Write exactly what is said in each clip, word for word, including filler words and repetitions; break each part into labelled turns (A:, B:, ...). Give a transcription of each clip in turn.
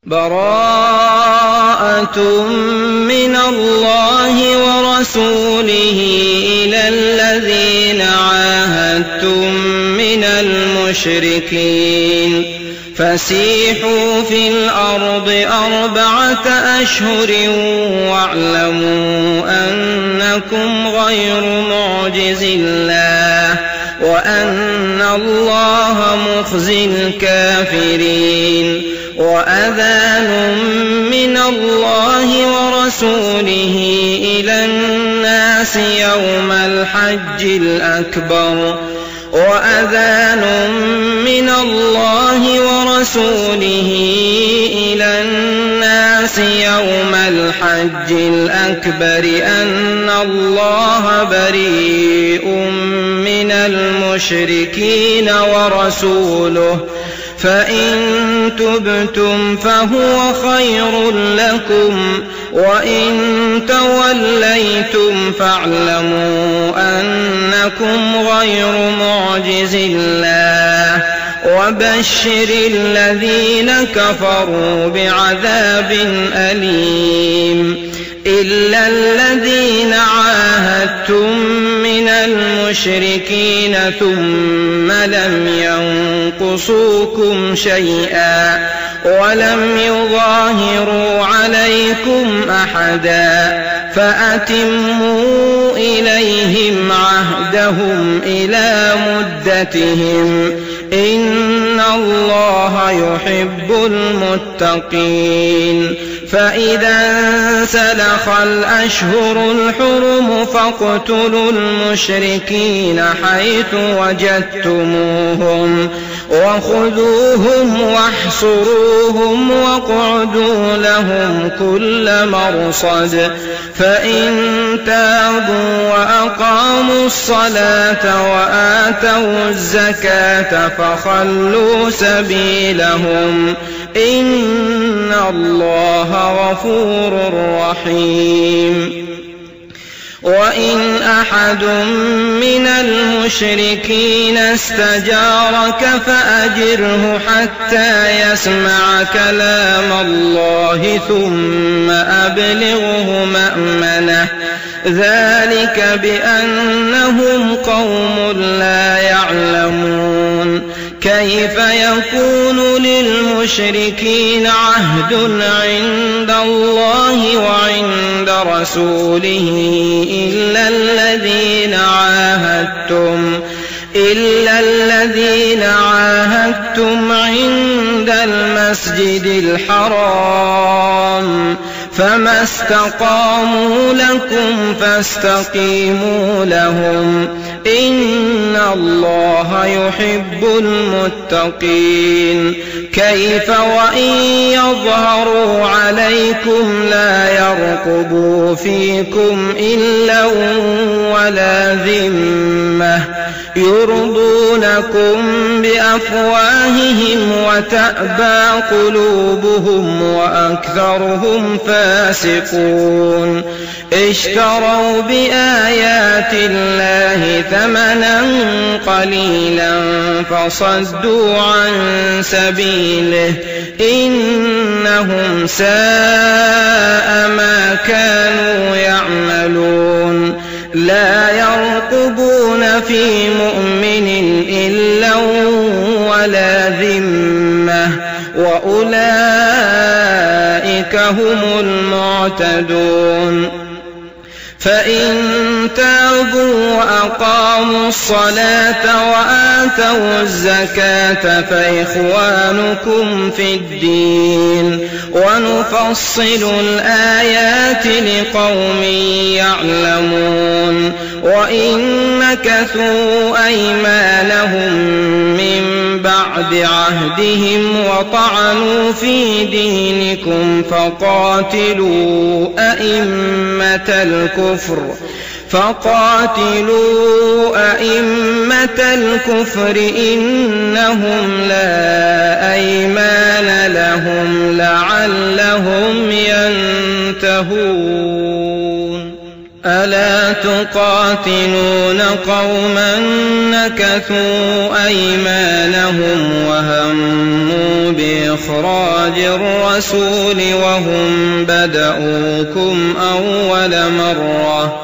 A: براءة من الله ورسوله إلى الذين عاهدتم من المشركين فسيحوا في الأرض أربعة أشهر واعلموا أنكم غير معجز الله وأن الله مخزي الكافرين. وأذان من الله ورسوله إلى الناس يوم الحج الأكبر وأذان من الله ورسوله إلى الناس يوم الحج الأكبر أن الله بريء من المشركين ورسوله فإن تبتم فهو خير لكم وإن توليتم فاعلموا أنكم غير معجز الله وبشر الذين كفروا بعذاب أليم. إلا الذين عاهدتم من المشركين ثم لم ينقصوكم شيئا ولم يظاهروا عليكم أحدا فأتموا إليهم عهدهم إلى مدتهم إن الله يحب المتقين. فإذا انسلخ الأشهر الحرم فاقتلوا المشركين حيث وجدتموهم وخذوهم واحصروهم واقعدوا لهم كل مرصد فإن تابوا وأقاموا الصلاة وآتوا الزكاة فخلوا سبيلهم إن الله غفور رحيم. وإن أحد من المشركين استجارك فأجره حتى يسمع كلام الله ثم أبلغه مأمنه ذلك بأنهم قوم لا يعلمون. كيف يكون للمشركين عهد عند الله وعند رسوله إلا الذين عاهدتم إلا الذين عاهدتم عند المسجد الحرام فما استقاموا لكم فاستقيموا لهم إن الله يحب المتقين. كيف وإن يظهروا عليكم لا يرقبوا فيكم إلا ولا ذمة يرضونكم بأفواههم وتأبى قلوبهم وأكثرهم فاسقون. اشتروا بآيات الله ثمنا قليلا فصدوا عن سبيله إنهم ساء ما كانوا يعملون. لا يرقبون في مؤمن إلا ولا ذمة وأولئك هم المعتدون. فإن تابوا وأقاموا الصلاة وآتوا الزكاة فإخوانكم في الدين ونفصل الآيات لقوم يعلمون. وإن نكثوا أيمانهم من بعد عهدهم وطعنوا في دينكم فقاتلوا أئمة الكفر فقاتلوا أئمة الكفر إنهم لا أيمان لهم لعلهم ينتهون. ألا تقاتلون قوما نكثوا أيمانهم وهموا بإخراج الرسول وهم بدؤوكم أول مرة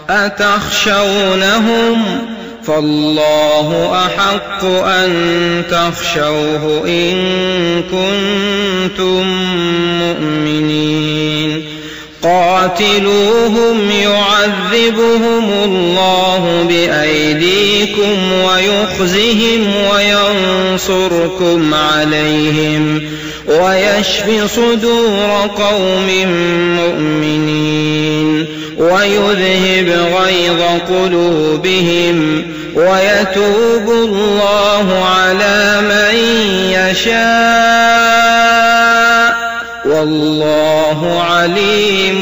A: أتخشونهم فالله أحق أن تخشوه إن كنتم مؤمنين قاتلوهم يعذبهم الله بأيديكم ويخزهم وينصركم عليهم ويشف صدور قوم مؤمنين ويذهب غيظ قلوبهم ويتوب الله على من يشاء والله عليم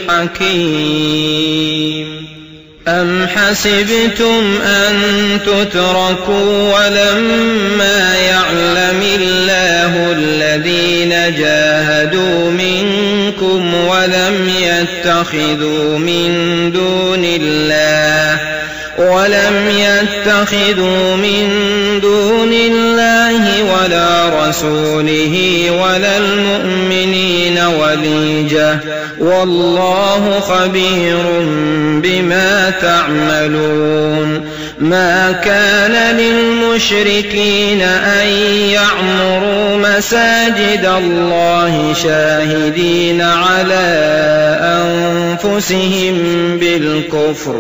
A: حكيم. أم حسبتم أن تتركوا ولما يعلم الله الذين جاهدوا منكم ولم يتخذوا من دون الله ولم يتخذوا من دون الله ولا رسوله ولا المؤمنين وليجة والله خبير بما تعملون. ما كان للمشركين أن يعمروا مساجد الله شاهدين على أنفسهم بالكفر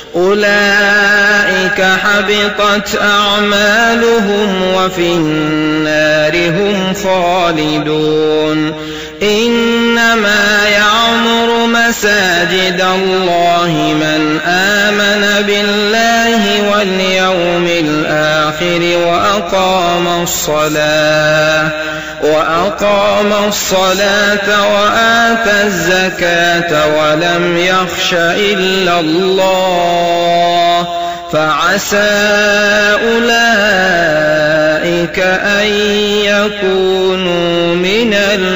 A: أولئك حبطت أعمالهم وفي النار هم خالدون. إنما يعمر مساجد الله من آمن بالله واليوم الآخر وأقام الصلاة وأقام الصلاة وآتى الزكاة ولم يخش إلا الله فعسى أولئك أن يكونوا من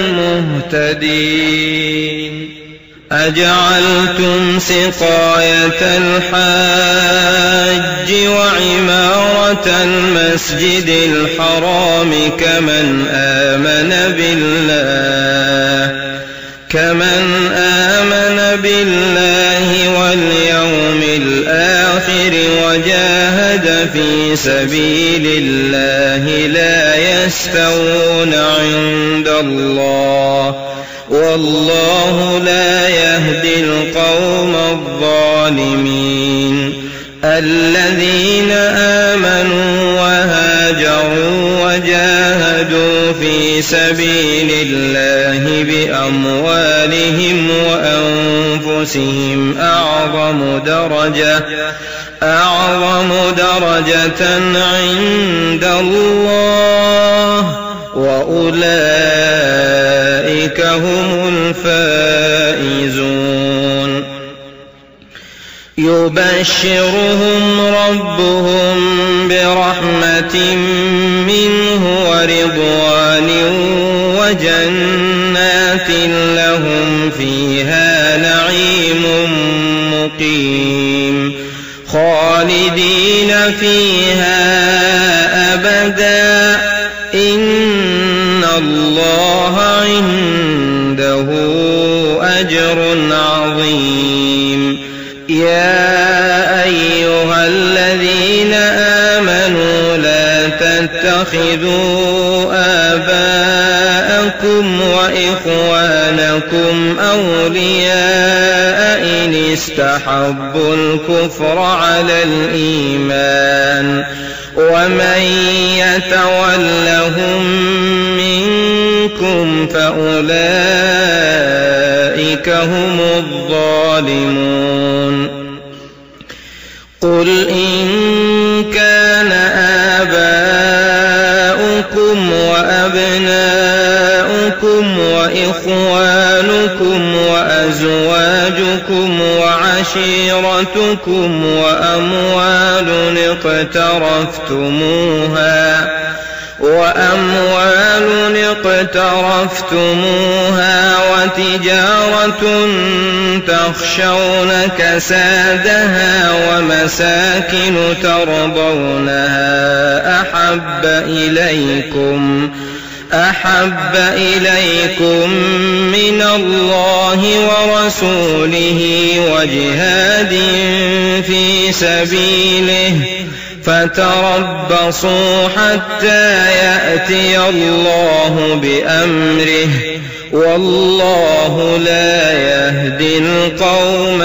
A: المهتدين. أجعلتم سقاية الحاج وعمارة المسجد الحرام كمن آمن بالله كمن آمن بالله واليوم الآخر وجاهد في سبيل الله لا يستوون عند الله والله لا يهدي القوم الظالمين. الذين آمنوا وهاجروا وجاهدوا في سبيل الله بأموالهم وأنفسهم أعظم درجة أعظم درجة عند الله وأولئك هم الفائزون. يبشرهم ربهم برحمة منه ورضوان وجنات لهم فيها نعيم مقيم خالدين فيها أبدا إن الله عنده أجر عظيم. يا أيها الذين آمنوا لا تتخذوا آباءكم وإخوانكم أولياء إن استحبوا الكفر على الإيمان ومن يتولهم منكم فأولئك هم الظالمون. قل إن كان آباؤكم وأبناؤكم وإخوانكم وأزواجكم وعشيرتكم وأموال اقترفتموها وأموال اقترفتموها وتجارة تخشون كسادها ومساكن ترضونها أحب إليكم أحب إليكم من الله ورسوله وجهاد في سبيله فتربصوا حتى يأتي الله بأمره والله لا يهدي القوم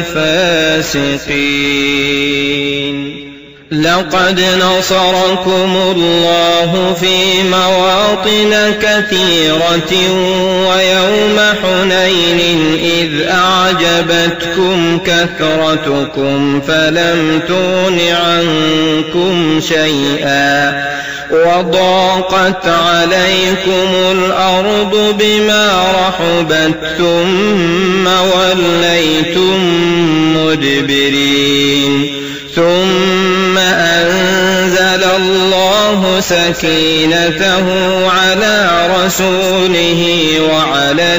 A: الفاسقين. لقد نصركم الله في مواطن كثيرة ويوم حنين إذ أعجبتكم كثرتكم فلم تغن عنكم شيئا وضاقت عليكم الأرض بما رحبت ثم وليتم مدبرين ثم أنزل الله سكينته على رسوله وعلى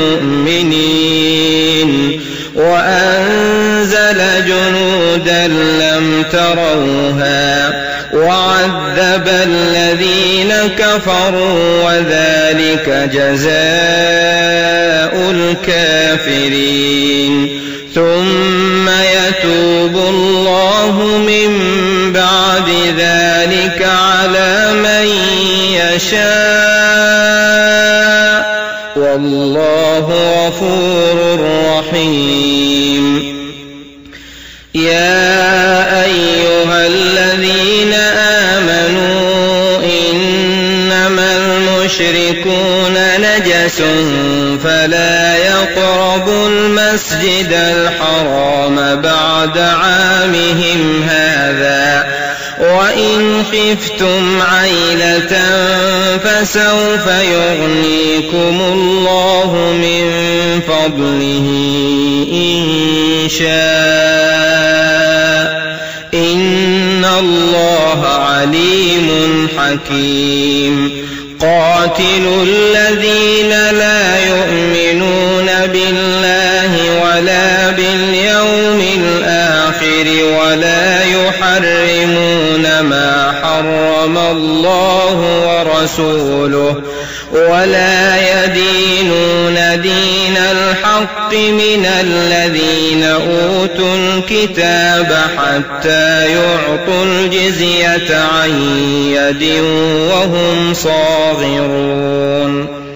A: المؤمنين وأنزل جنودا لم تروها وعذب الذين كفروا وذلك جزاء الكافرين. ثم يتوب الله من بعد ذلك على من يشاء والله غفور رحيم. يا أيها الذين آمنوا إنما المشركون نجس فلا يقربوا المسجد الحرام بعد عامهم هذا وإن خفتم عيلة فسوف يغنيكم الله من فضله إن شاء إن الله عليم حكيم. قاتلوا الذين لا يؤمنون بالله ولا باليوم الآخر ولا يحرمون ما حرم الله ورسوله ولا يدينون دين الحق من الذين أوتوا الكتاب حتى يعطوا الجزية عن يد وهم صاغرون.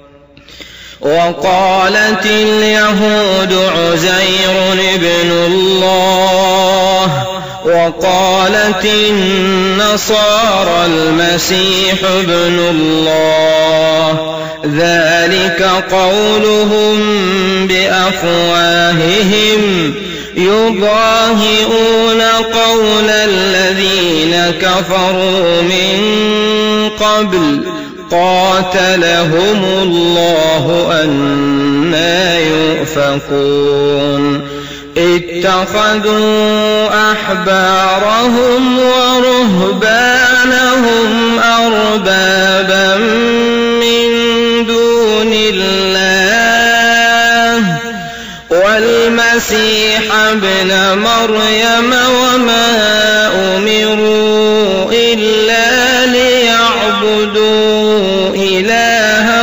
A: وقالت اليهود عزير ابن الله وقالت النصارى المسيح ابن الله ذلك قولهم بأفواههم يضاهئون قول الذين كفروا من قبل قاتلهم الله أنى يؤفكون. اتخذوا أحبارهم ورهبانهم أربابا من دون الله والمسيح ابن مريم وما أمروا إلا ليعبدوا إلها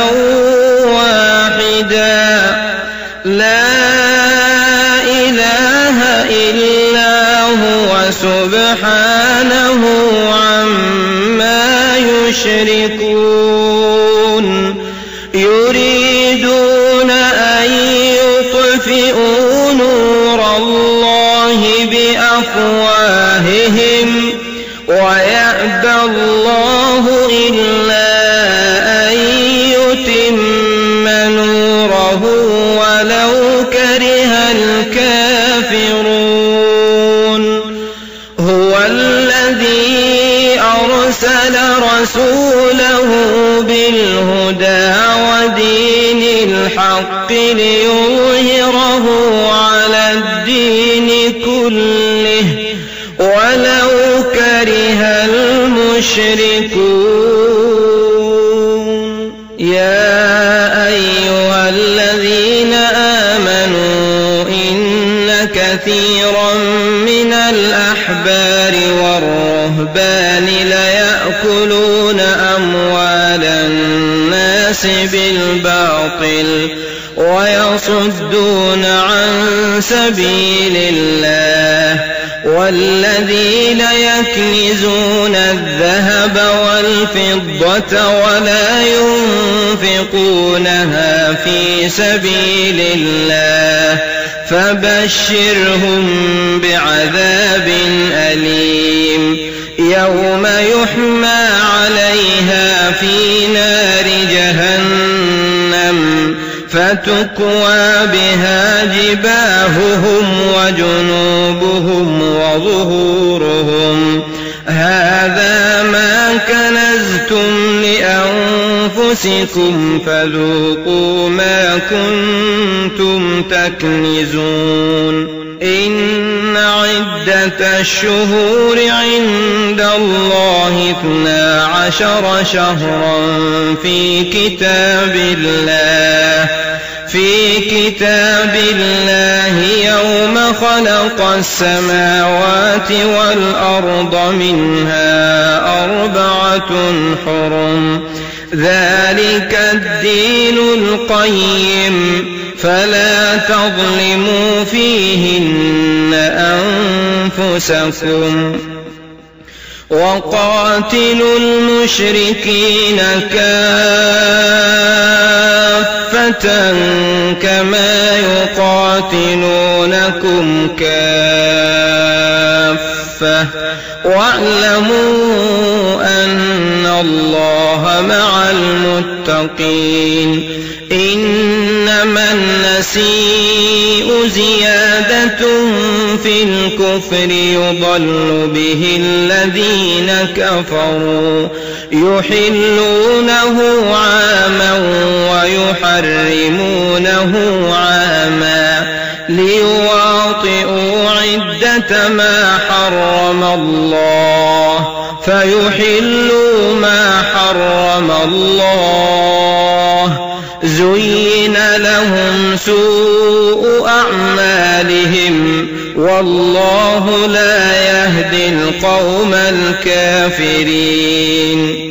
A: واحدا لا إله إلا هو سبحانه عما يشركون. يريدون أن يطفئوا نور الله بأفواههم ويأبى الله إلا أن يتم نوره ولو كره الكافرون. هو الذي أرسل رسوله بالهدى ودين الحق ليظهره على الدين كله ولو كره المشركون. المشركون يا أيها الذين آمنوا إن كثيرا من الأحبار والرهبان ليأكلون أموال الناس بالباطل ويصدون عن سبيل الله والذين يكنزون الذهب والفضة ولا ينفقونها في سبيل الله فبشرهم بعذاب أليم يوم يحمى عليها في نار جهنم فتكوى بها جباههم وجنوبهم وظهورهم هذا ما كنزتم لأنفسكم فذوقوا ما كنتم تكنزون إن عدة الشهور عند الله اثنا عشر شهرا في كتاب الله في كتاب الله يوم خلق السماوات والأرض منها أربعة حرم ذلك الدين القيم فلا تظلموا فيهن أنفسكم وقاتلوا المشركين كافة كما يقاتلونكم كافة واعلموا أن الله مع المتقين إنما النسيء زيادة في الكفر يضل به الذين كفروا يحلونه عاما ويحرمونه عاما ليواطئوا عدة ما حرم الله فيحلوا ما حرم الله زين لهم سوء أعمالهم والله لا يهدي القوم الكافرين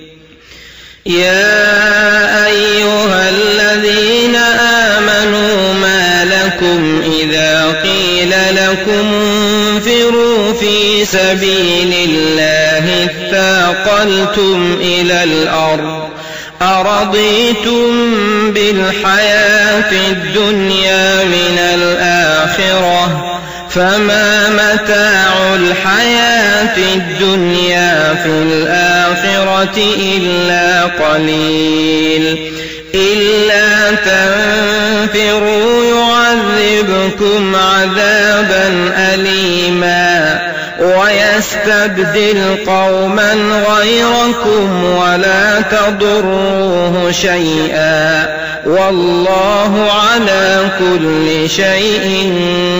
A: يا أيها الذين آمنوا ما لكم إذا قيل لكم انفروا في سبيل الله اثاقلتم إلى الأرض أرضيتم بالحياة الدنيا من الآخرة فما متاع الحياة الدنيا في الآخرة إلا قليل إلا تنفروا يعذبكم عذابا أليما ويستبدل قوما غيركم ولا تضروه شيئا والله على كل شيء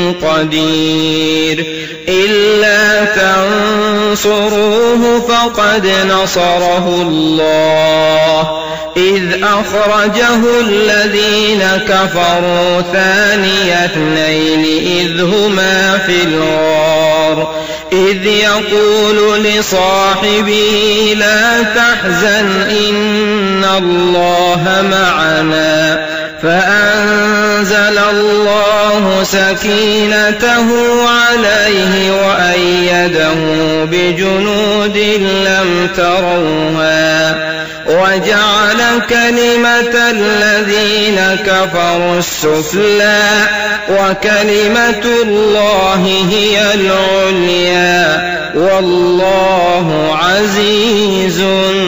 A: قدير إلا تنصروه فقد نصره الله إذ أخرجه الذين كفروا ثاني اثنين إذ هما في الغار إذ يقول لصاحبه لا تحزن إن الله معنا فأنزل الله سكينته عليه وأيده بجنود لم تروها وجعل كلمة الذين كفروا السفلى وكلمة الله هي العليا والله عزيز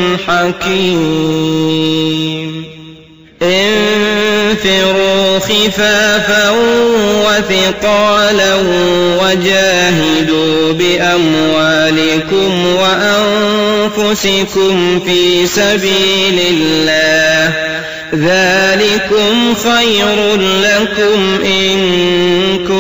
A: حكيم انفروا خفافا وثقالا وجاهدوا بأموالكم وأنفسكم في سبيل الله ذلكم خير لكم إن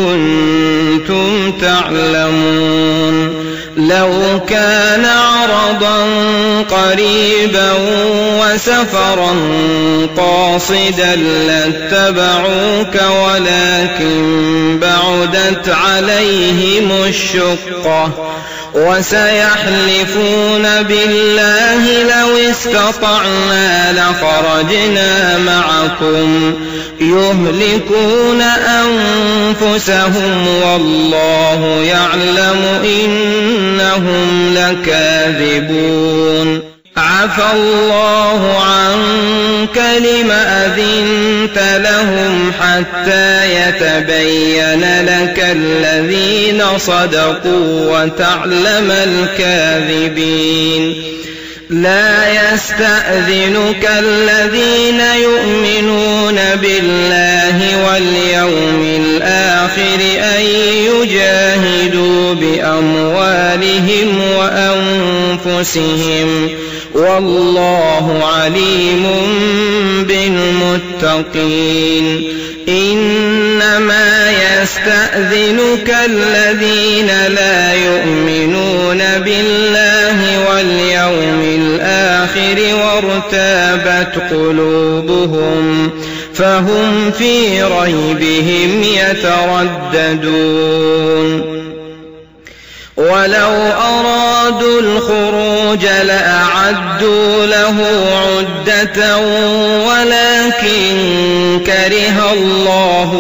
A: كنتم تعلمون لو كان عرضا عرضا قريبا وسفرا قاصدا لاتبعوك ولكن بعدت عليهم الشقة وسيحلفون بالله لو استطعنا لخرجنا معكم يهلكون أنفسهم والله يعلم إنهم لكاذبون عفى الله عنك لم أذنت لهم حتى يتبين لك الذين صدقوا وتعلم الكاذبين لا يستأذنك الذين يؤمنون بالله واليوم الآخر أن يجاهدوا بأموالهم وأنفسهم والله عليم بالمتقين إنما يستأذنك الذين لا يؤمنون بالله واليوم الآخر وارتابت قلوبهم فهم في ريبهم يترددون ولو أرادوا الخروج لأعدوا له عدة ولكن كره الله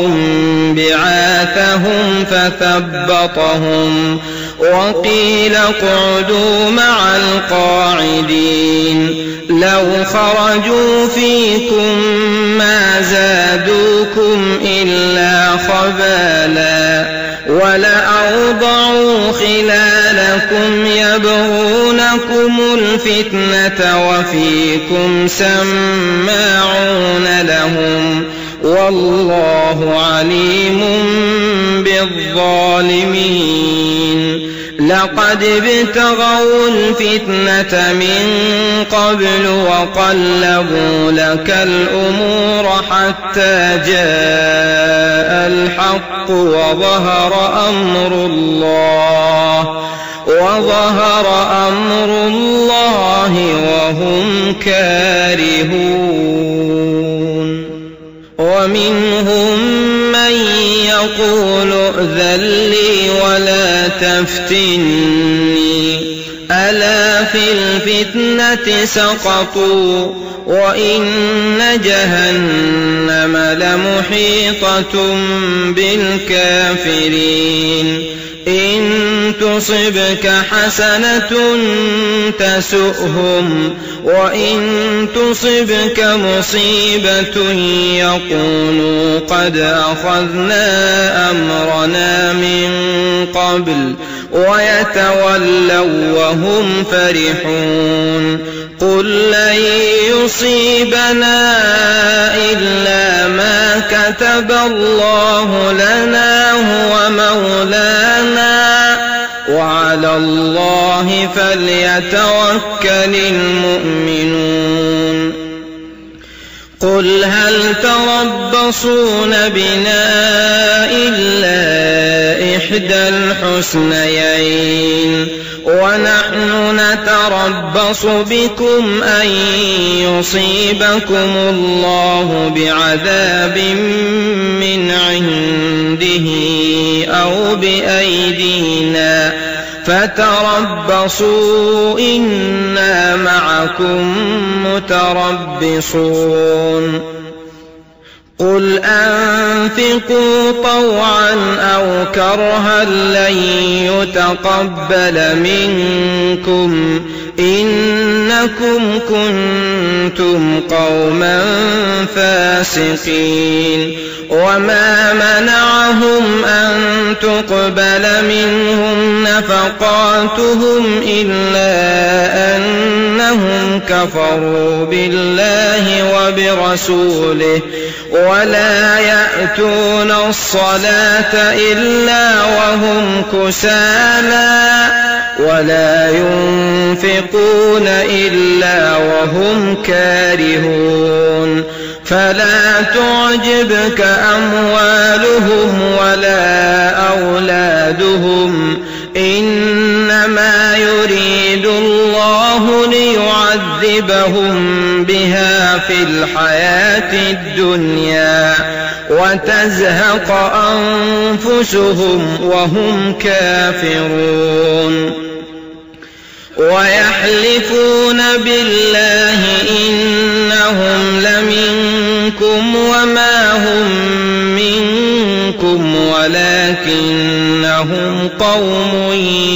A: بعاثهم فثبطهم وقيل اقعدوا مع القاعدين لو خرجوا فيكم ما زادوكم إلا خبالا ولأوضعوا خلالكم يبغونكم الفتنة وفيكم سماعون لهم والله عليم بالظالمين لقد ابتغوا الفتنة من قبل وقلبوا لك الأمور حتى جاء الحق وظهر أمر الله وظهر أمر الله وهم كارهون ومنهم من يقول ائذن لي ولا تفتني ألا في الفتنة سقطوا وإن جهنم لمحيطة بالكافرين إن تصبك حسنة تسؤهم وإن تصبك مصيبة يقولوا قد أخذنا أمرنا من قبل ويتولوا وهم فرحون قل لن يصيبنا إلا ما كتب الله لنا هو مولانا وعلى الله فليتوكل المؤمنون قل هل تربصون بنا إلا إحدى الحسنيين ونحن نتربص بكم أن يصيبكم الله بعذاب من عنده أو بأيدينا فتربصوا إنا معكم متربصون قل أنفقوا طوعا أو كرها لن يتقبل منكم إنكم كنتم قوما فاسقين وما منعهم أن تقبل منهم نفقاتهم إلا أنهم كفروا بالله وبرسوله ولا يأتون الصلاة إلا وهم كسالى ولا ينفقون إلا وهم كارهون فلا تعجبك أموالهم ولا أولادهم إنما يريد الله يعذبهم بها في الحياة الدنيا وتزهق أنفسهم وهم كافرون. ويحلفون بالله إنهم لمنكم وما هم منكم ولكنهم قوم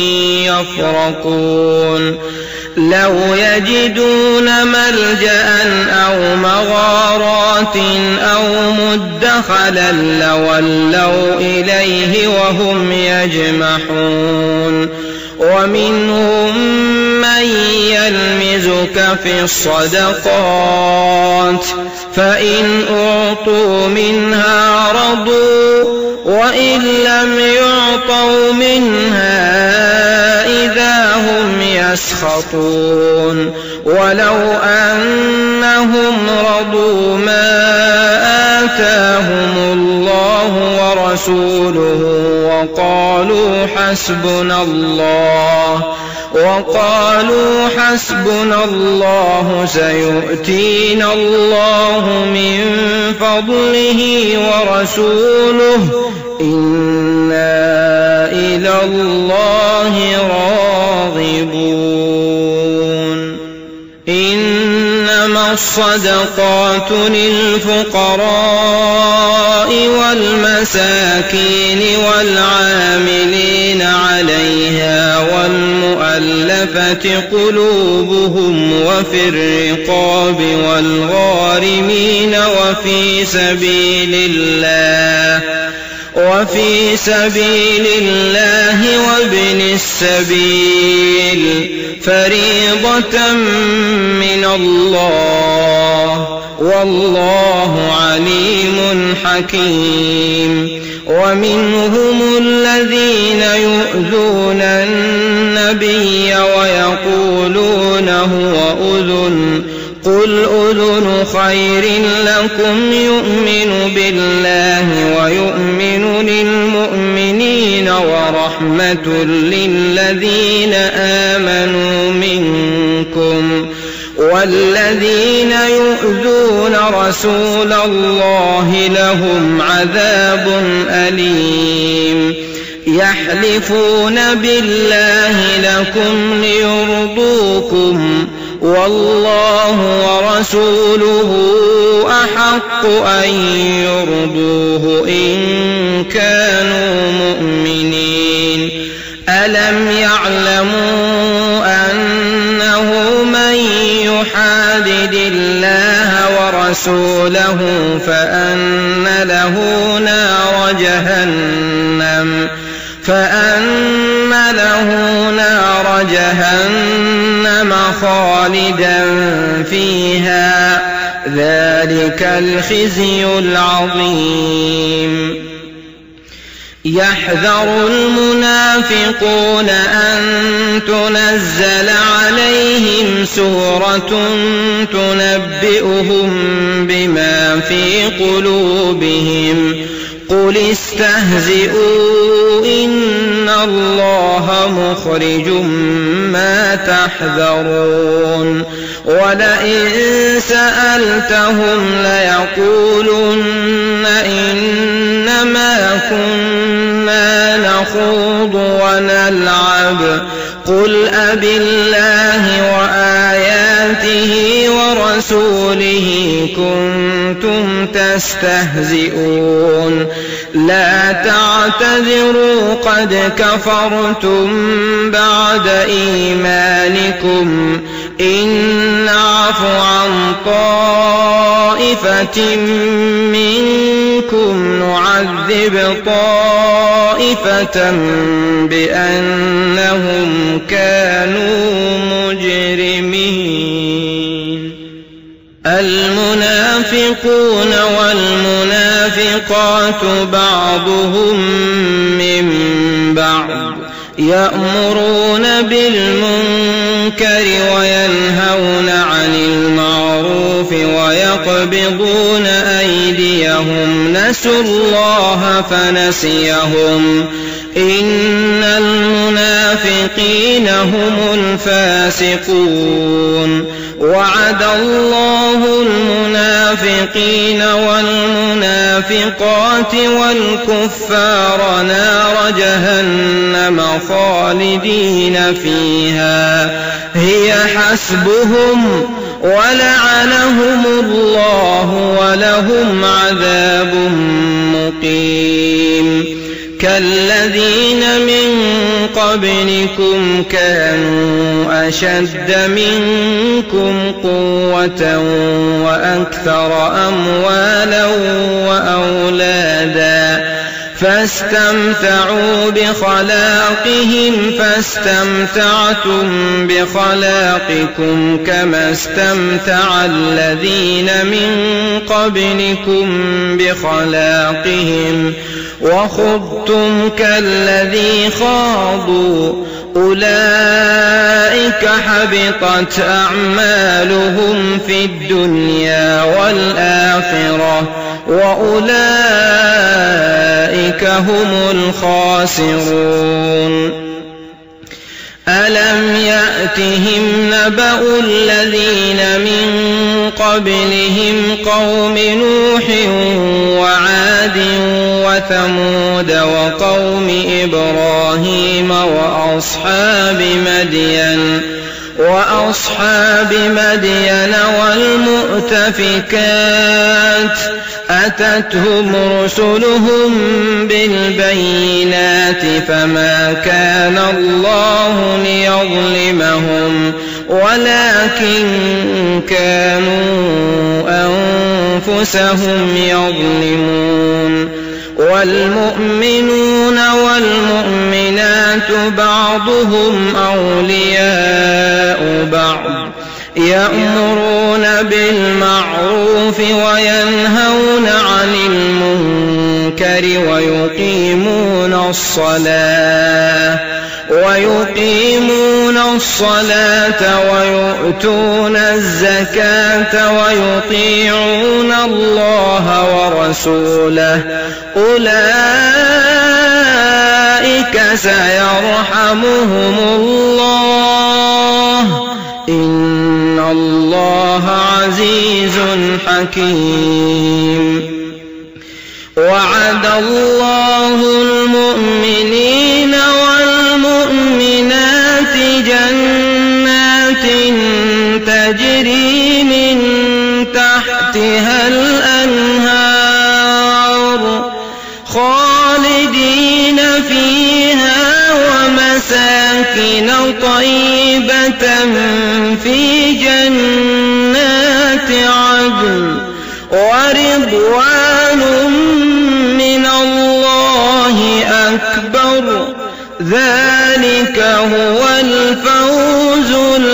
A: يفرقون. لو يجدون ملجأ أو مغارات أو مدخلا لولوا إليه وهم يجمحون. ومنهم من يلمزك في الصدقات فإن أعطوا منها رضوا وإن لم يعطوا منها إذا هم يسخطون. ولو أنهم رضوا ما آتاهم الله ورسوله وقالوا حسبنا الله وقالوا حسبنا الله سيؤتينا الله من فضله ورسوله إنا إلى الله راغبون. إنما الصدقات للفقراء والمساكين والعاملين عليها والمؤلفة قلوبهم وفي الرقاب والغارمين وفي سبيل الله وفي سبيل الله وابن السبيل فريضة من الله والله عليم حكيم. ومنهم الذين يؤذون النبي ويقولون هو أذن قل أذن خير لكم يؤمن بالله ويؤمن للمؤمنين ورحمة للذين آمنوا منكم والذين يؤذون رسول الله لهم عذاب أليم. يحلفون بالله لكم ليرضوكم والله ورسوله أحق أن يرضوه إن كانوا مؤمنين. ألم يعلموا أنه من يحادد الله ورسوله فأن له نار جهنم فأن له نار جهنم خالدا فيها ذلك الخزي العظيم. يحذر المنافقون أن تنزل عليهم سورة تنبئهم بما في قلوبهم قل استهزئوا إن الله مخرج ما تحذرون. ولئن سألتهم ليقولن إنما كنا نخوض ونلعب قل أبالله وآياته ورسوله كنتم تستهزئون. لا تعتذروا قد كفرتم بعد إيمانكم إن نعف عن طائفة منكم نعذب طائفة بأنهم كانوا مجرمين. المنافقون والمنافقات بعضهم من بعض يأمرون بالمنكر وينهون عن المعروف ويقبضون أيديهم نسوا الله فنسيهم إن المنافقين هم الفاسقون. وعد الله المنافقين والمنافقات والكفار نار جهنم خالدين فيها هي حسبهم ولعنهم الله ولهم عذاب مقيم كالذين من قبلكم كانوا أشد منكم قوة وأكثر أموالا وأولادا فاستمتعوا بخلاقهم فاستمتعتم بخلاقكم كما استمتع الذين من قبلكم بخلاقهم وخضتم كالذي خاضوا أولئك حبطت أعمالهم في الدنيا والآخرة وأولئك هم الخاسرون ألم يأتهم نبأ الذين من قبلهم قوم نوح وعاد وثمود وقوم إبراهيم وأصحاب مدين وأصحاب مدين والمؤتفكات أتتهم رسلهم بالبينات فما كان الله ليظلمهم ولكن كانوا أنفسهم يظلمون والمؤمنون والمؤمنات بعضهم أولياء بعض يأمرون بالمعروف وينهون عن المنكر ويقيمون الصلاة ويقيمون الصلاة ويؤتون الزكاة ويطيعون الله ورسوله أولئك سيرحمهم الله إن الله عزيز حكيم وعد الله المؤمنين والمؤمنات جنات تجري من تحتها الأنهار خالدين فيها ومساكن طيبة في جنات عدن ورضوان من الله أكبر ذلك هو الفوز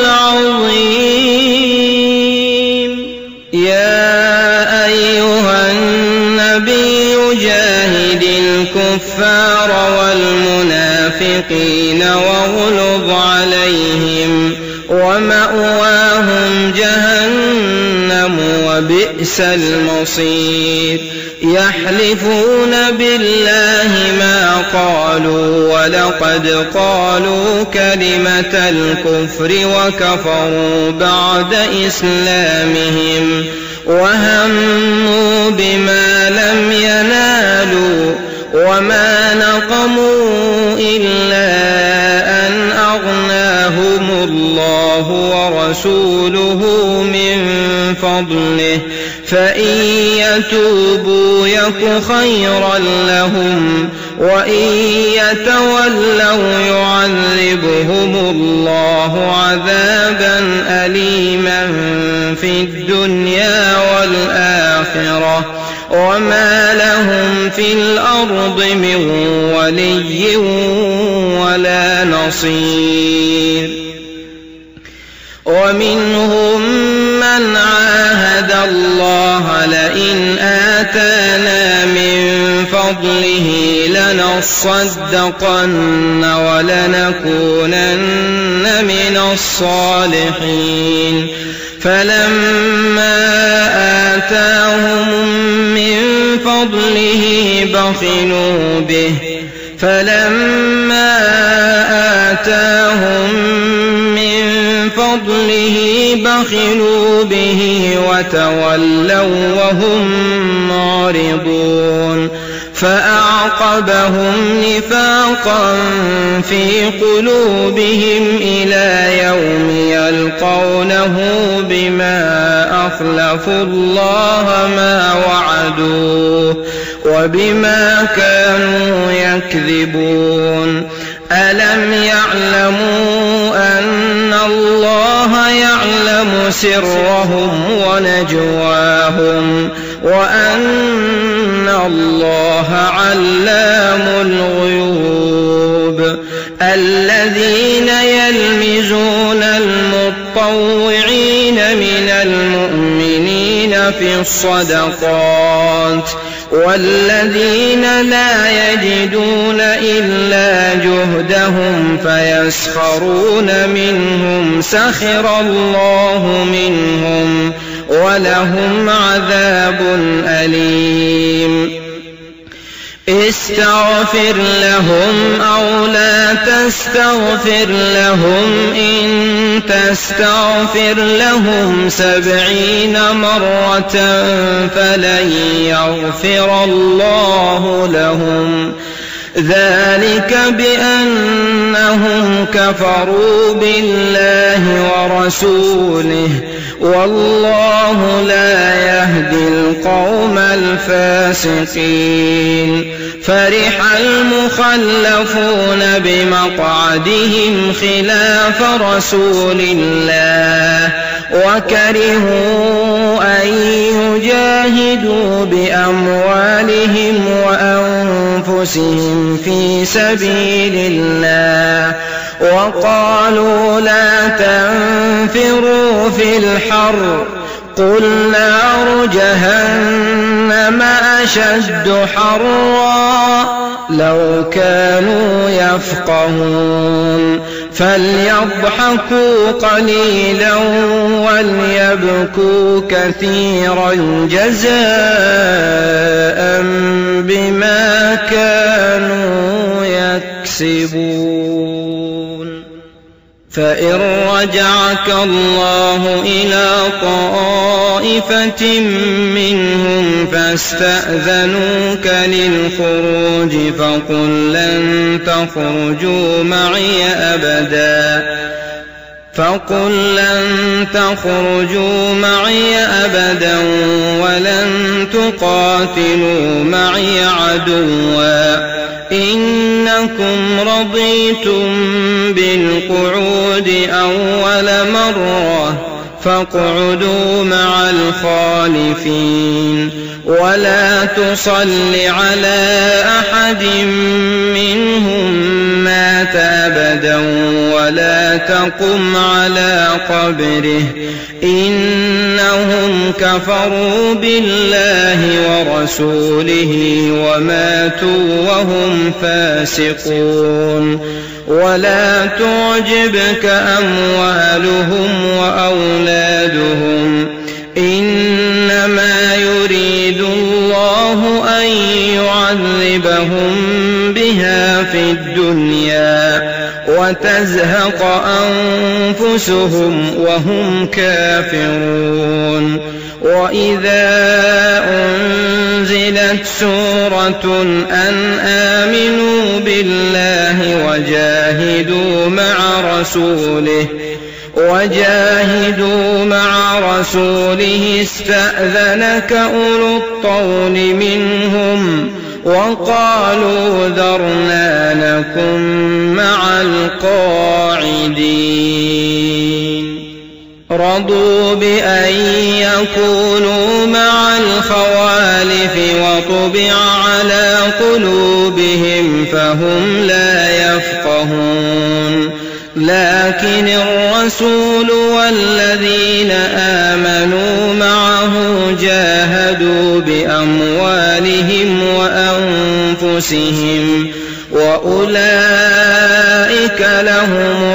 A: العظيم يا أيها النبي جاهد الكفار والمنافقين واغلظ عليهم ومأواهم جهنم وبئس المصير يحلفون بالله ما قالوا ولقد قالوا كلمة الكفر وكفروا بعد إسلامهم وهموا بما لم ينالوا وما نقموا إلا أن أغناهم الله ورسوله من فضله فإن يتوبوا يك خيرا لهم وإن يتولوا يعذبهم الله عذابا أليما في الدنيا والآخرة وما لهم في الأرض من ولي ولا نصير ومنهم من عاهد الله لئن آتانا من فضله لنصدقن ولنكونن من الصالحين فلما آتاهم من فضله بخلوا به فلما آتاهم من فضله فضله بخلوا به وتولوا وهم معرضون فأعقبهم نفاقا في قلوبهم إلى يوم يلقونه بما أخلفوا الله ما وعدوه وبما كانوا يكذبون ألم يعلموا أن الله يعلم سرهم ونجواهم وأن الله علام الغيوب الذين يلمزون المطوعين من المؤمنين في الصدقات والذين لا يجدون إلا جهدهم فيسخرون منهم سخر الله منهم ولهم عذاب أليم استغفر لهم أو لا تستغفر لهم إن تستغفر لهم سبعين مرة فلن يغفر الله لهم ذلك بأنهم كفروا بالله ورسوله والله لا يهدي القوم الفاسقين فرح المخلفون بمقعدهم خلاف رسول الله وكرهوا أن يجاهدوا بأموالهم وأنفسهم في سبيل الله وقالوا لا تنفروا في الحر قل نار جهنم أشد حرا لو كانوا يفقهون فليضحكوا قليلا وليبكوا كثيرا جزاء بما كانوا يكسبون فإن رجعك الله إلى طائفة منهم فاستأذنوك للخروج فقل لن تخرجوا معي أبدا فقل لن تخرجوا معي أبدا ولن تقاتلوا معي عدوا إنكم رضيتم بالقعود أول مرة فاقعدوا مع الخالفين ولا تصل على أحد منهم مات أبدا ولا تقم على قبره إنهم كفروا بالله ورسوله وماتوا وهم فاسقون ولا تعجبك أموالهم وأولادهم إنما يريد الله أن يعذبهم بها في الدنيا وتزهق أنفسهم وهم كافرون وإذا أنزلت سورة أن آمنوا بالله وجاهدوا مع رسوله وجاهدوا مع رسوله استأذنك أولو الطول منهم وقالوا ذرنا نكن مع القاعدين رضوا بأن يكونوا مع الخوالف وطبع على قلوبهم فهم لا يفقهون لكن الرسول والذين آمنوا معه جاهدوا بأموالهم وأنفسهم وأولئك لهم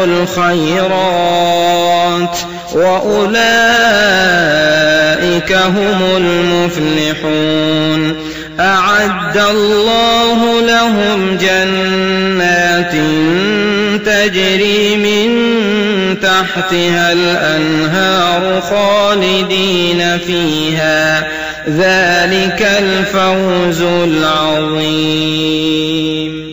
A: الخيرات وأولئك هم المفلحون أعد الله لهم جنات تجري من تحتها الأنهار خالدين فيها ذلك الفوز العظيم.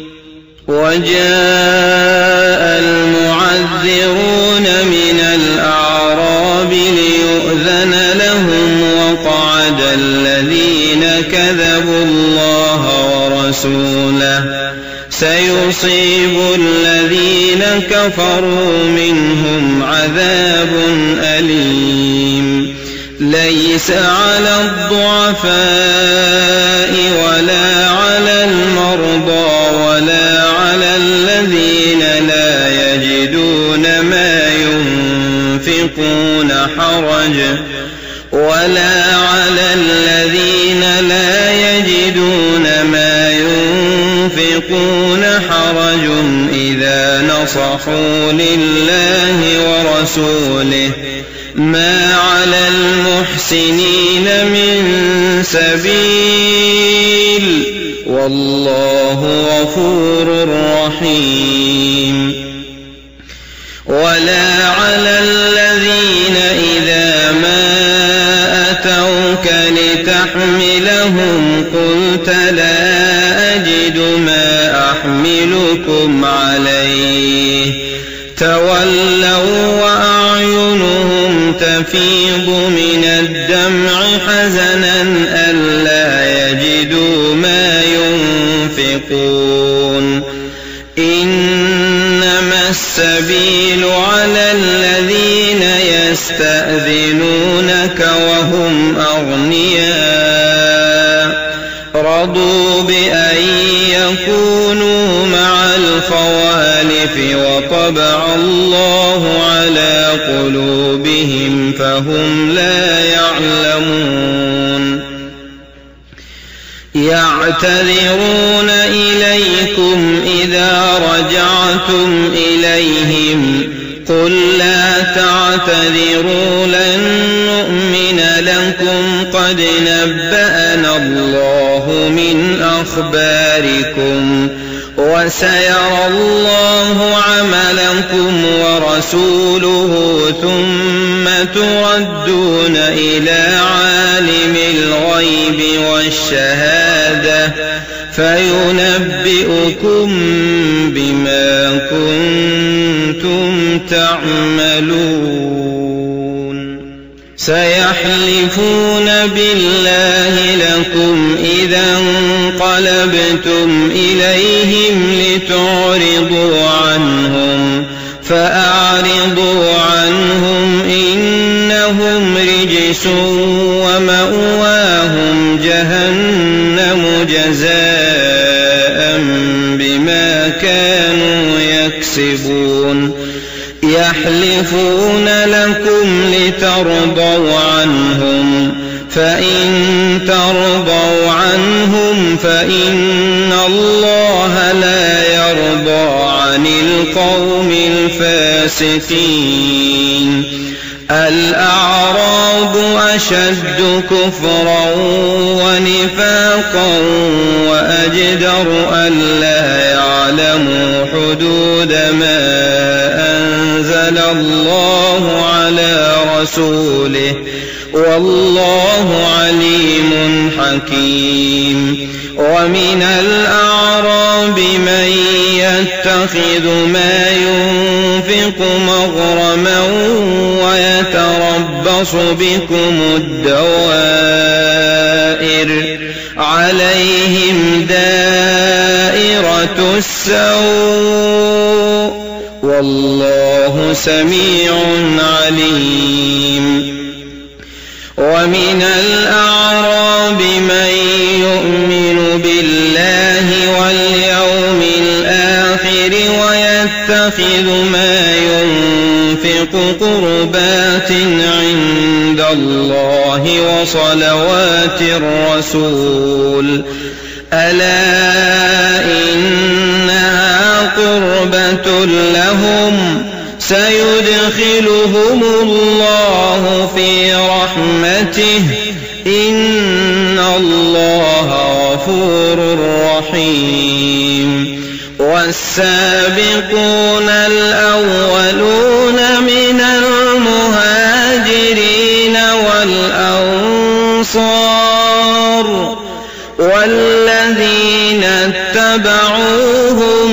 A: وجاء المعذرون من الأعراب ليؤذن لهم وقعد الذين كذبوا الله ورسوله سيصيب الذين كفروا منهم عذاب أليم. ليس على الضعفاء ولا على المرضى ولا على الذين لا يجدون ما ينفقون حرج ولا على الذين لا يجدون ما ينفقون حرج إذا نصحوا لله ورسوله ما على المحسنين من سبيل والله غفور رحيم. ولا على الذين إذا ما أتوك لتحملهم قلت لا أجد ما أحملكم عليه تولوا وأعينهم تفيض من الدمع حزنا ألا يجدوا ما ينفقون. إنما السبيل على الذين يستأذنونك وهم أغنياء رضوا بأن يكونوا مع الخوالف وطبع الله على قلوبهم فهم لا يعلمون. يعتذرون إليكم إذا رجعتم إليهم قل لا تعتذروا لن نؤمن لكم قد نبأنا الله من أخباركم وسيرى الله عملكم ورسوله ثم تردون إلى عالم الغيب والشهادة فينبئكم بما كنتم تعملون. سيحلفون بالله لكم إذا انقلبتم إليهم لتعرضوا عنهم فأعرضوا عنهم إنهم رجس ومأواهم جهنم جزاء بما كانوا يكسبون. يحلفون لكم لترضوا عنهم فإن ترضوا عنهم فإن الله لا يرضى عن القوم الفاسقين. الأعراب أشد كفرا ونفاقا وأجدر ألا يعلموا حدود ما أنزل الله على رسوله والله عليم حكيم. ومن الأعراب من يتخذ ما ينفق مغرما ويتربص بكم الدوائر عليهم دائرة السوء والله سميع عليم. ومن الأعراب من يؤمن بالله واليوم الآخر ويتخذ ما ينفق قربات عند الله وصلوات الرسول ألا إنها قربة لهم سيدخلهم الله في رحمته إن الله غفور رحيم. والسابقون الأولون من الأبصار والذين اتبعوهم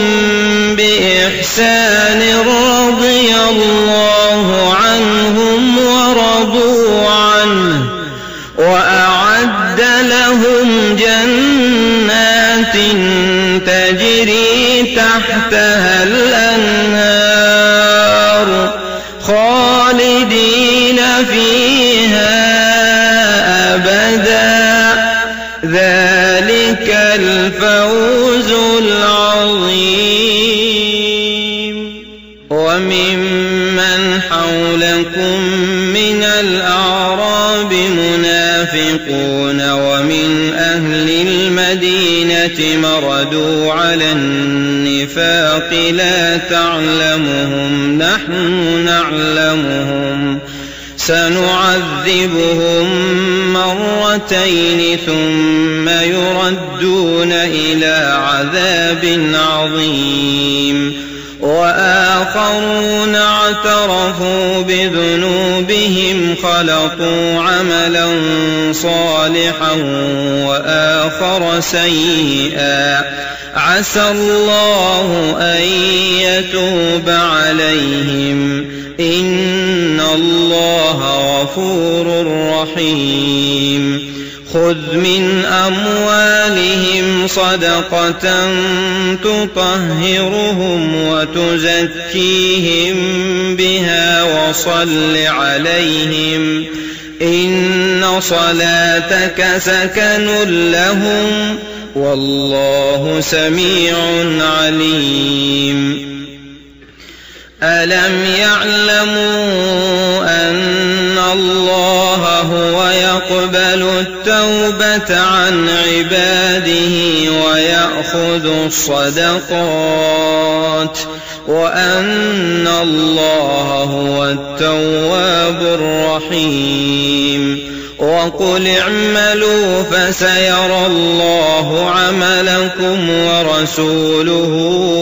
A: بإحسان رضي الله عنهم ورضوا عنه وأعد لهم جنات تجري تحتها الأنهار خالدين فيها أبدا ذلك الفوز العظيم. وممن حولكم من الأعراب منافقون ومن أهل المدينة مردوا على النفاق لا تعلمهم نحن نعلمهم سنعذبهم مرتين ثم يردون إلى عذاب عظيم وآخرون اعترفوا بذنوبهم خلطوا عملا صالحا وآخر سيئا عسى الله أن يتوب عليهم إن الله غفور رحيم. خذ من أموالهم صدقة تطهرهم وتزكيهم بها وصل عليهم إن صلاتك سكن لهم والله سميع عليم. ألم يعلموا أن الله هو يقبل التوبة عن عباده ويأخذ الصدقات وأن الله هو التواب الرحيم. وقل اعملوا فسيرى الله عملكم ورسوله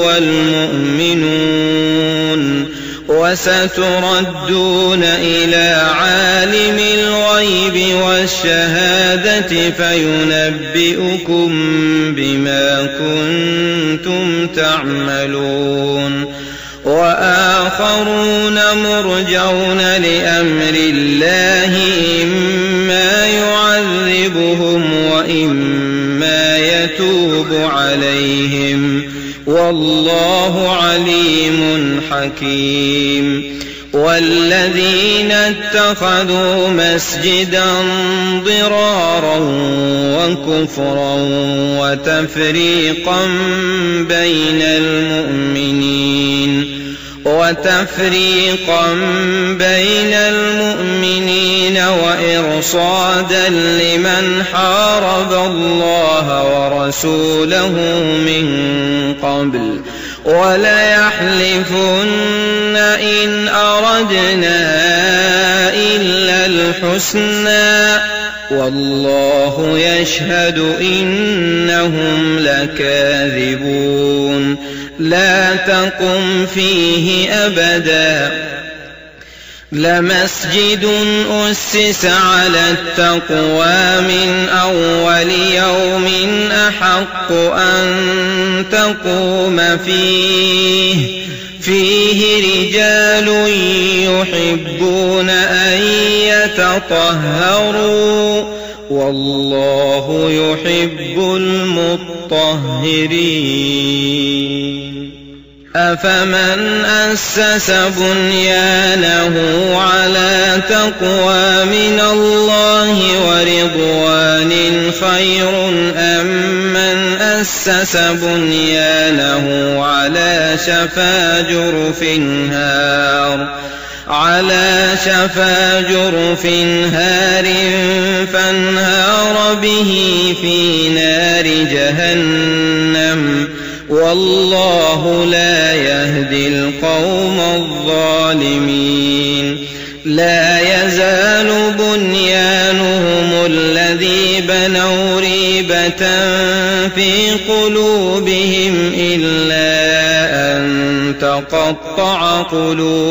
A: والمؤمنون وستردون إلى عالم الغيب والشهادة فينبئكم بما كنتم تعملون. وآخرون مرجون لأمر الله إما يعذبهم وإما يتوب عليهم والله عليم حكيم. والذين اتخذوا مسجدا ضرارا وكفرا وتفريقا بين المؤمنين وتفريقا بين المؤمنين وإرصادا لمن حارب الله ورسوله من قبل وليحلفن إن أردنا إلا الحسنى والله يشهد إنهم لكاذبون. لا تقم فيه أبدا لمسجد أسس على التقوى من أول يوم أحق أن تقوم فيه فيه رجال يحبون أن يتطهروا والله يحب المطهرين. أفمن أسس بنيانه على تقوى من الله ورضوان خير أم من أسس بنيانه على شفا جرف هار على شفا جرف هار فانهار به في نار جهنم والله لا يهدي القوم الظالمين. لا يزال بنيانهم الذي بنوا ريبة في قلوبهم إلا أن تقطع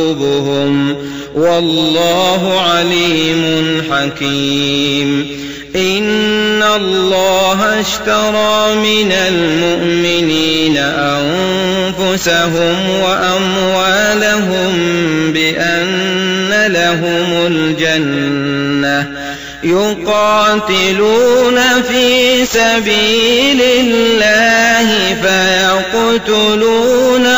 A: قلوبهم والله عليم حكيم. إن الله اشترى من المؤمنين أنفسهم وأموالهم بأن لهم الجنة يقاتلون في سبيل الله فيقتلون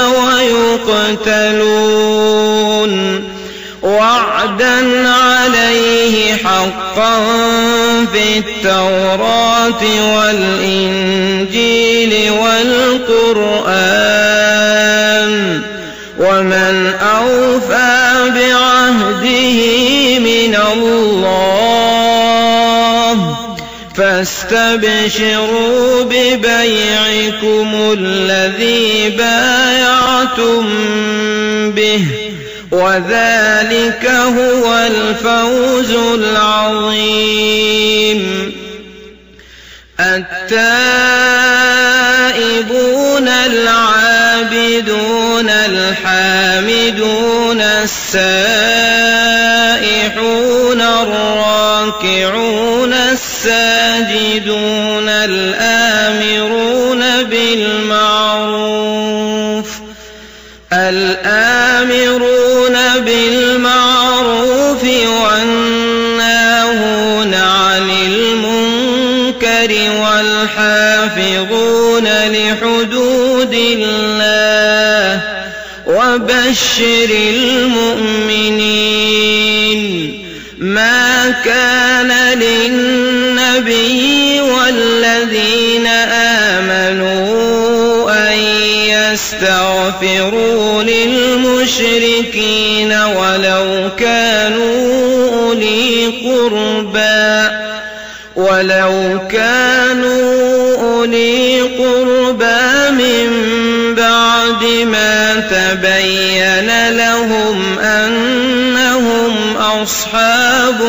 A: ويقتلون وعدا عليه حقا في التوراة والإنجيل والقرآن ومن أوفى بعهده من الله فاستبشروا ببيعكم الذي بايعتم به وذلك هو الفوز العظيم. التائبون العابدون الحامدون السائحون الراكعون الساجدون الآمرون بالمعروف الآمرون بالمعروف والناهون عن المنكر والحافظون لحدود الله وبشر المؤمنين. ما كان للنبي والذين آمنوا أن يستغفروا للمشركين ولو كانوا أولي قربى ولو كانوا أولي قربى من بعد ما تبين لهم أنهم أصحاب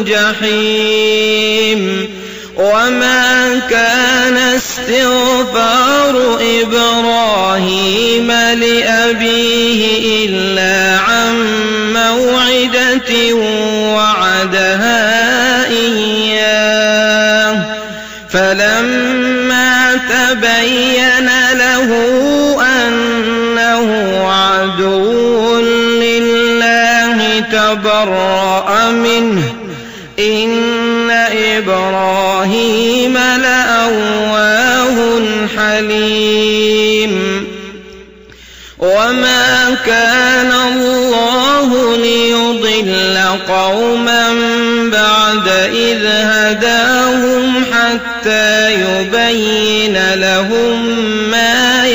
A: الجحيم. وما كان استغفار إبراهيم لأبيه إلا عن موعدة وعدها إياه فلما تبين له أنه عدو لله تبرأ منه إن إبراهيم لأواه حليم. وما كان الله ليضل قوما بعد إذ هداهم حتى يبين لهم ما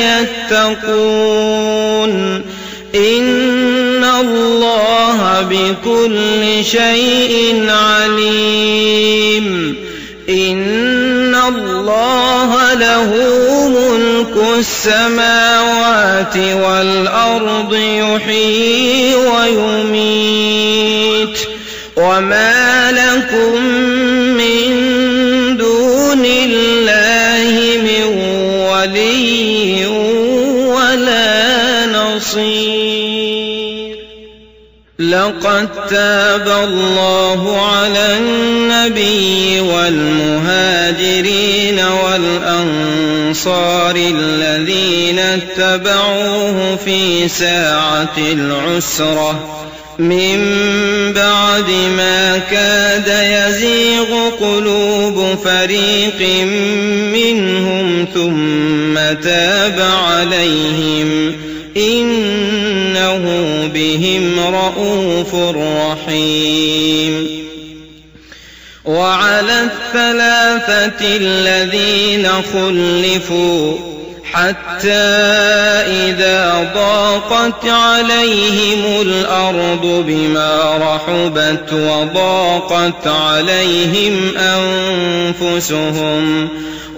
A: يتقون إن الله بكل شيء عليم. إن الله له ملك السماوات والأرض يحيي ويميت وما لكم من دون الله من ولي ولا نصير. لقد تاب الله على النبي والمهاجرين والأنصار الذين اتبعوه في ساعة العسرة من بعد ما كاد يزيغ قلوب فريق منهم ثم تاب عليهم إنه بهم رءوف رحيم. وعلى الثلاثة الذين خلفوا حتى إذا ضاقت عليهم الأرض بما رحبت وضاقت عليهم أنفسهم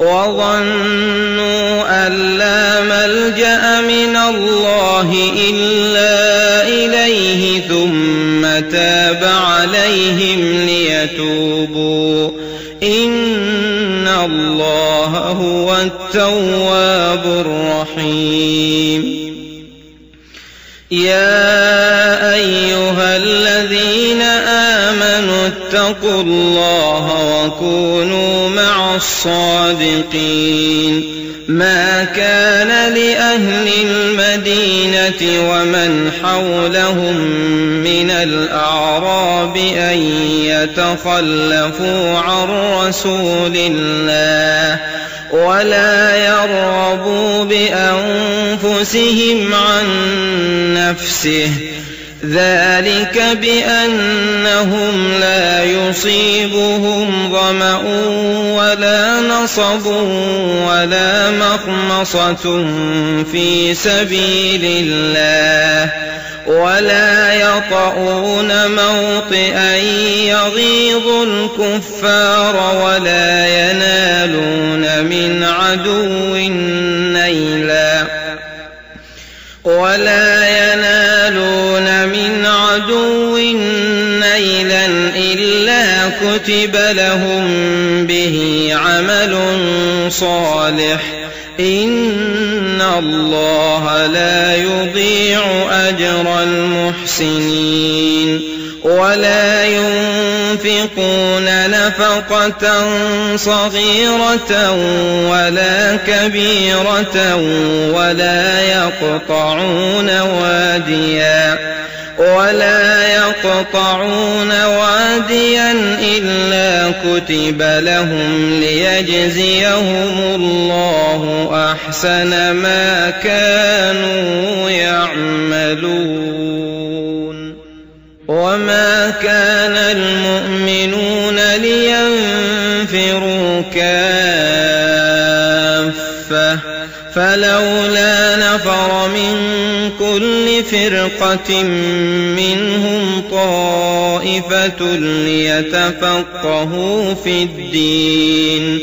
A: وظنوا أن لا ملجأ من الله إلا إليه ثم تاب عليهم ليتوبوا إن الله هو التواب الرحيم. يا أيها الذين آمنوا اتقوا الله وكونوا مع الصادقين ما كان لأهل المدينة ومن حولهم من الأعراب أن يتخلفوا عن رسول الله ولا يرغبوا بأنفسهم عن نفسه ذلك بأنهم لا يصيبهم ظمأ ولا نصب ولا مخمصة في سبيل الله ولا يطؤون موطئا يغيظ الكفار ولا ينالون من عدو نيلا ولا ينالون من عدو نيلا إلا كتب لهم به عمل صالح إن الله لا يضيع أجر المحسنين ولا ينفقون نفقة صغيرة ولا كبيرة ولا يقطعون واديا ولا يقطعون واديا إلا كتب لهم ليجزيهم الله أحسن ما كانوا يعملون وما كان المؤمنون لينفروا كافة فلولا نفر من كل فرقة منهم طائفة ليتفقهوا في الدين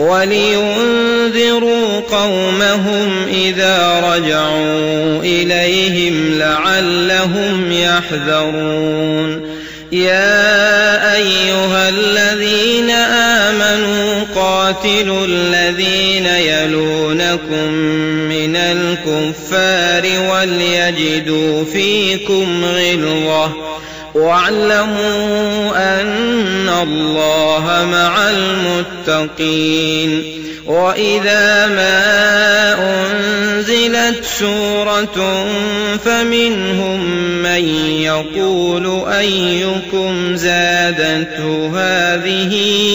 A: ولينذروا قومهم إذا رجعوا إليهم لعلهم يحذرون يا أيها الذين آمنوا قاتلوا الذين يلونكم من الكفار وليجدوا فيكم غلظة واعلموا أن الله مع المتقين وإذا ما أنزلت سورة فمنهم من يقول أيكم زادته هذه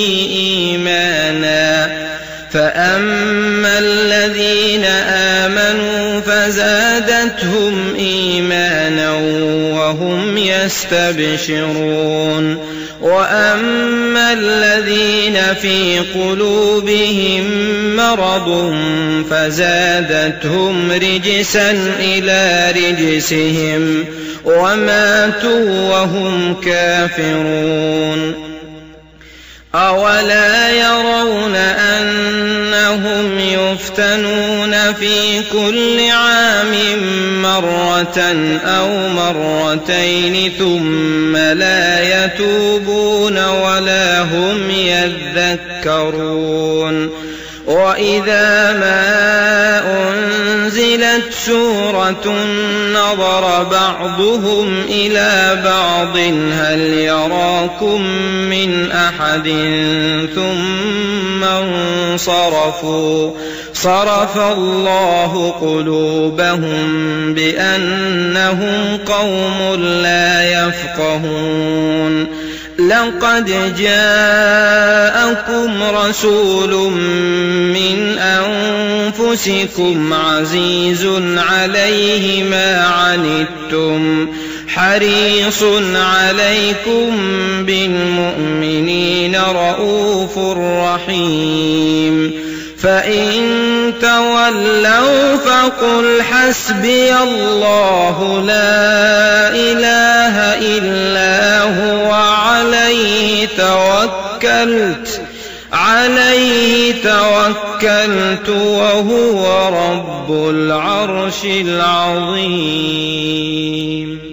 A: إيمانا فأما الذين آمنوا فزادتهم إيمانا وهم يستبشرون وأما الذين في قلوبهم مرض فزادتهم رجسا إلى رجسهم وماتوا وهم كافرون أولا يرون أنهم يفتنون في كل عام مرة أو مرتين ثم لا يتوبون ولا هم يذكرون وإذا ما أنزلت سورة نظر بعضهم إلى بعض هل يراكم من أحد ثم انصرفوا صرف الله قلوبهم بأنهم قوم لا يفقهون لقد جاءكم رسول من أنفسكم عزيز عليه ما عنتم حريص عليكم بالمؤمنين رؤوف رحيم فإن تولوا فقل حسبي الله لا إله إلا هو عليه توكلت عليه توكلت وهو رب العرش العظيم.